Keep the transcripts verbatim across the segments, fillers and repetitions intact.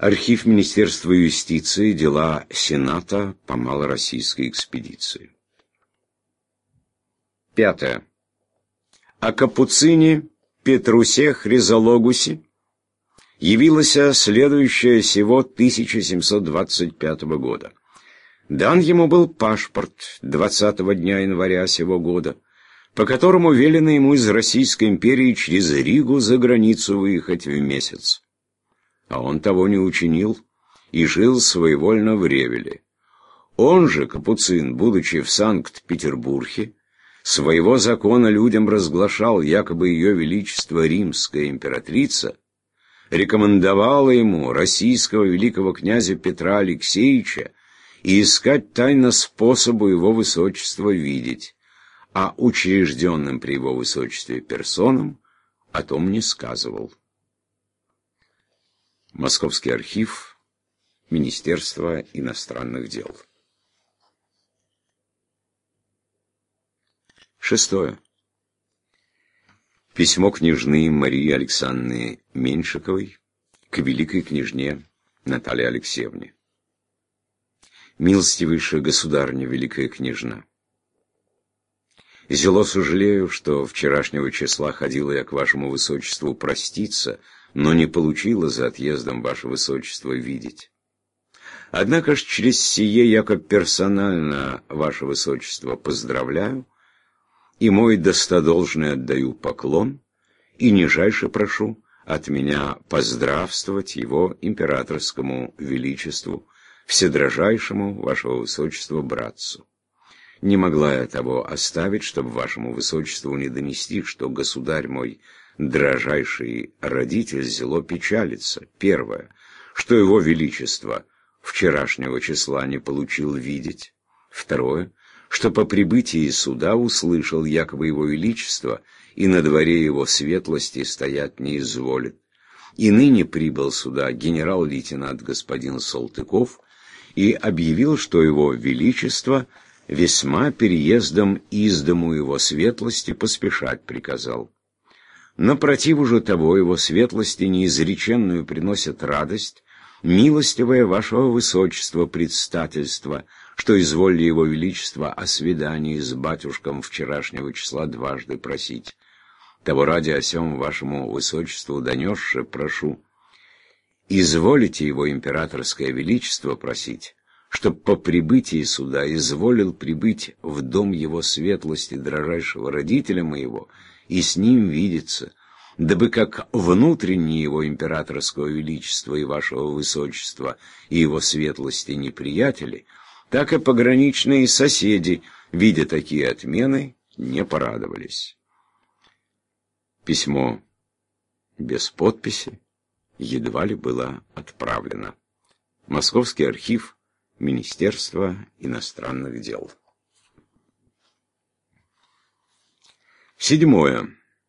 Архив Министерства юстиции. Дела Сената по малороссийской экспедиции. Пятое. О капуцине Петрусе Хризологусе явилось следующее сего тысяча семьсот двадцать пятого года. Дан ему был пашпорт двадцатого дня января сего года, по которому велено ему из Российской империи через Ригу за границу выехать в месяц. А он того не учинил и жил своевольно в Ревеле. Он же, капуцин, будучи в Санкт-Петербурге, своего закона людям разглашал, якобы ее величество римская императрица рекомендовала ему, российского великого князя Петра Алексеевича, и искать тайно способу его высочества видеть, а учрежденным при его высочестве персонам о том не сказывал. Московский архив Министерства иностранных дел. Шестое. Письмо княжны Марии Александровны Меньшиковой к великой княжне Наталье Алексеевне. Милостивейшая государыня, великая княжна, зело сожалею, что вчерашнего числа ходила я к вашему высочеству проститься, но не получила за отъездом ваше высочество видеть. Однако ж через сие яко персонально ваше высочество поздравляю, и мой достодолжный отдаю поклон, и нижайше прошу от меня поздравствовать его императорскому величеству, вседрожайшему вашего высочества братцу. Не могла я того оставить, чтобы вашему высочеству не донести, что государь мой, дрожайший родитель, зело печалится. Первое, что его величество вчерашнего числа не получил видеть. Второе, что по прибытии суда услышал, якобы его величество, и на дворе его светлости стоять не изволит. И ныне прибыл сюда генерал-лейтенант господин Салтыков и объявил, что его величество весьма переездом из дому его светлости поспешать приказал. Напротив же того его светлости неизреченную приносят радость, милостивое вашего высочества предстательство, что изволили его величество о свидании с батюшком вчерашнего числа дважды просить. Того ради о сем вашему высочеству донесше прошу, изволите его императорское величество просить, чтоб по прибытии сюда изволил прибыть в дом его светлости дрожайшего родителя моего и с ним видеться, дабы как внутренние его императорского величества и вашего высочества и его светлости неприятели, так и пограничные соседи, видя такие отмены, не порадовались. Письмо без подписи едва ли было отправлено. Московский архив Министерства иностранных дел. Седьмое.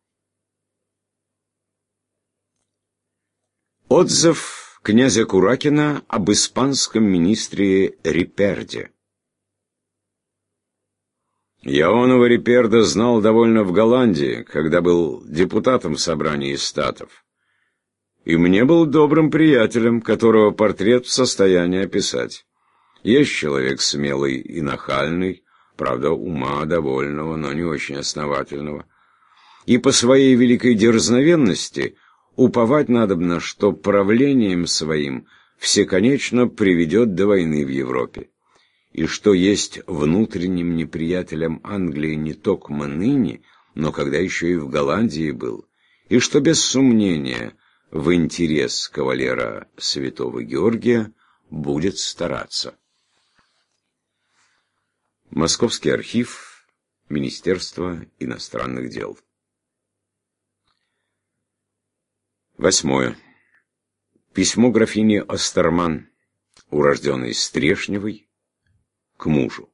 Отзыв князя Куракина об испанском министре Риперде. Я оного Риперда знал довольно в Голландии, когда был депутатом в собрании статов. И мне был добрым приятелем, которого портрет в состоянии описать. Есть человек смелый и нахальный, правда, ума довольного, но не очень основательного. И по своей великой дерзновенности уповать надобно, что правлением своим всеконечно приведет до войны в Европе, и что есть внутренним неприятелем Англии не токмо ныне, но когда еще и в Голландии был, и что без сомнения в интерес кавалера святого Георгия будет стараться. Московский архив Министерства иностранных дел. Восьмое. Письмо графини Остерман, урожденной Стрешневой, к мужу.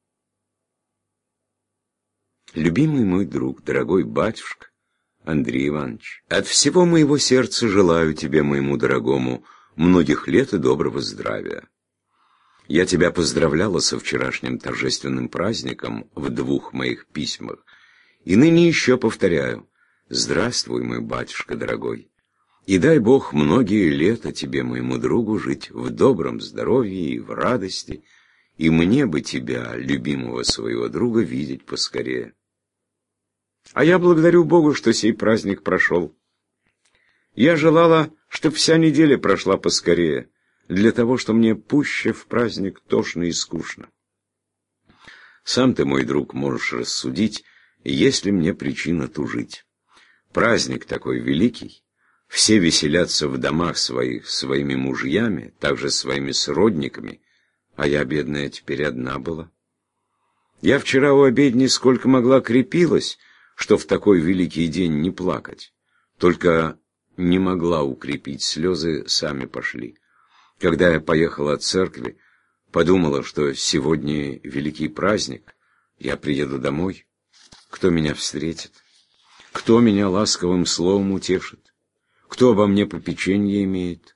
Любимый мой друг, дорогой батюшка Андрей Иванович, от всего моего сердца желаю тебе, моему дорогому, многих лет и доброго здравия. Я тебя поздравляла со вчерашним торжественным праздником в двух моих письмах, и ныне еще повторяю: здравствуй, мой батюшка дорогой, И дай Бог многие лета тебе, моему другу, жить в добром здоровье и в радости, и мне бы тебя, любимого своего друга, видеть поскорее. А я благодарю Богу, что сей праздник прошел. Я желала, чтоб вся неделя прошла поскорее, для того, что мне пуще в праздник тошно и скучно. Сам ты, мой друг, можешь рассудить, есть ли мне причина тужить. Праздник такой великий, все веселятся в домах своих своими мужьями, также своими сродниками, а я, бедная, теперь одна была. Я вчера у обедни сколько могла крепилась, что в такой великий день не плакать, только не могла укрепить, слезы сами пошли. Когда я поехала от церкви, подумала, что сегодня великий праздник, я приеду домой, кто меня встретит, кто меня ласковым словом утешит, кто обо мне попеченье имеет.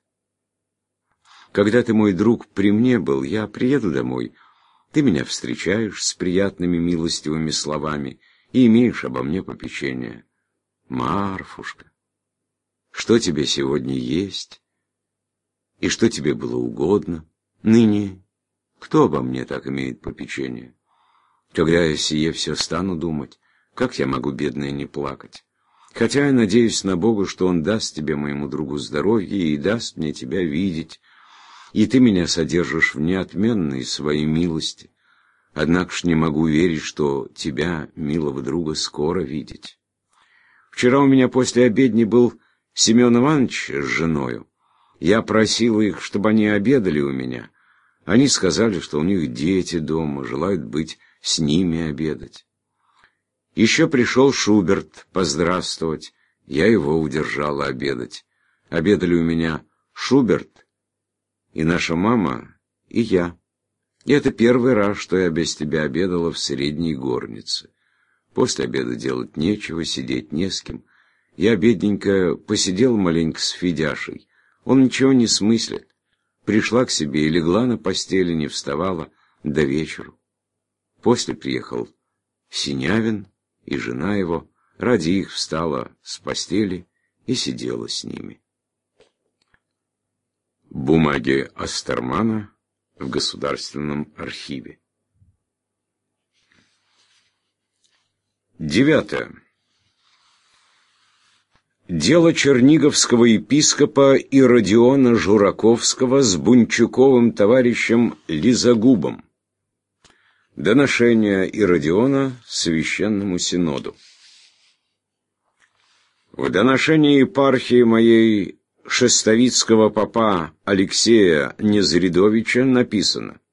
Когда ты, мой друг, при мне был, я приеду домой, ты меня встречаешь с приятными милостивыми словами и имеешь обо мне попечение. Марфушка, что тебе сегодня есть, и что тебе было угодно? Ныне кто обо мне так имеет попечение? Когда я сие все стану думать, как я могу, бедная, не плакать? Хотя я надеюсь на Бога, что Он даст тебе, моему другу, здоровье и даст мне тебя видеть, и ты меня содержишь в неотменной своей милости. Однако ж не могу верить, что тебя, милого друга, скоро видеть. Вчера у меня после обедни был Семен Иванович с женою. Я просил их, чтобы они обедали у меня. Они сказали, что у них дети дома, желают быть с ними обедать. Еще пришел Шуберт поздравствовать. Я его удержала обедать. Обедали у меня Шуберт и наша мама, и я. И это первый раз, что я без тебя обедала в средней горнице. После обеда делать нечего, сидеть не с кем. Я, бедненько, посидел маленько с Федяшей. Он ничего не смыслит. Пришла к себе и легла на постели, не вставала до вечера. После приехал Синявин и жена его. Ради их встала с постели и сидела с ними. Бумаги Астермана в Государственном архиве. Девятое. Дело черниговского епископа Иродиона Жураковского с Бунчуковым товарищем Лизагубом. Доношение Иродиона Священному Синоду. В доношении епархии моей шестовицкого попа Алексея Незрядовича написано: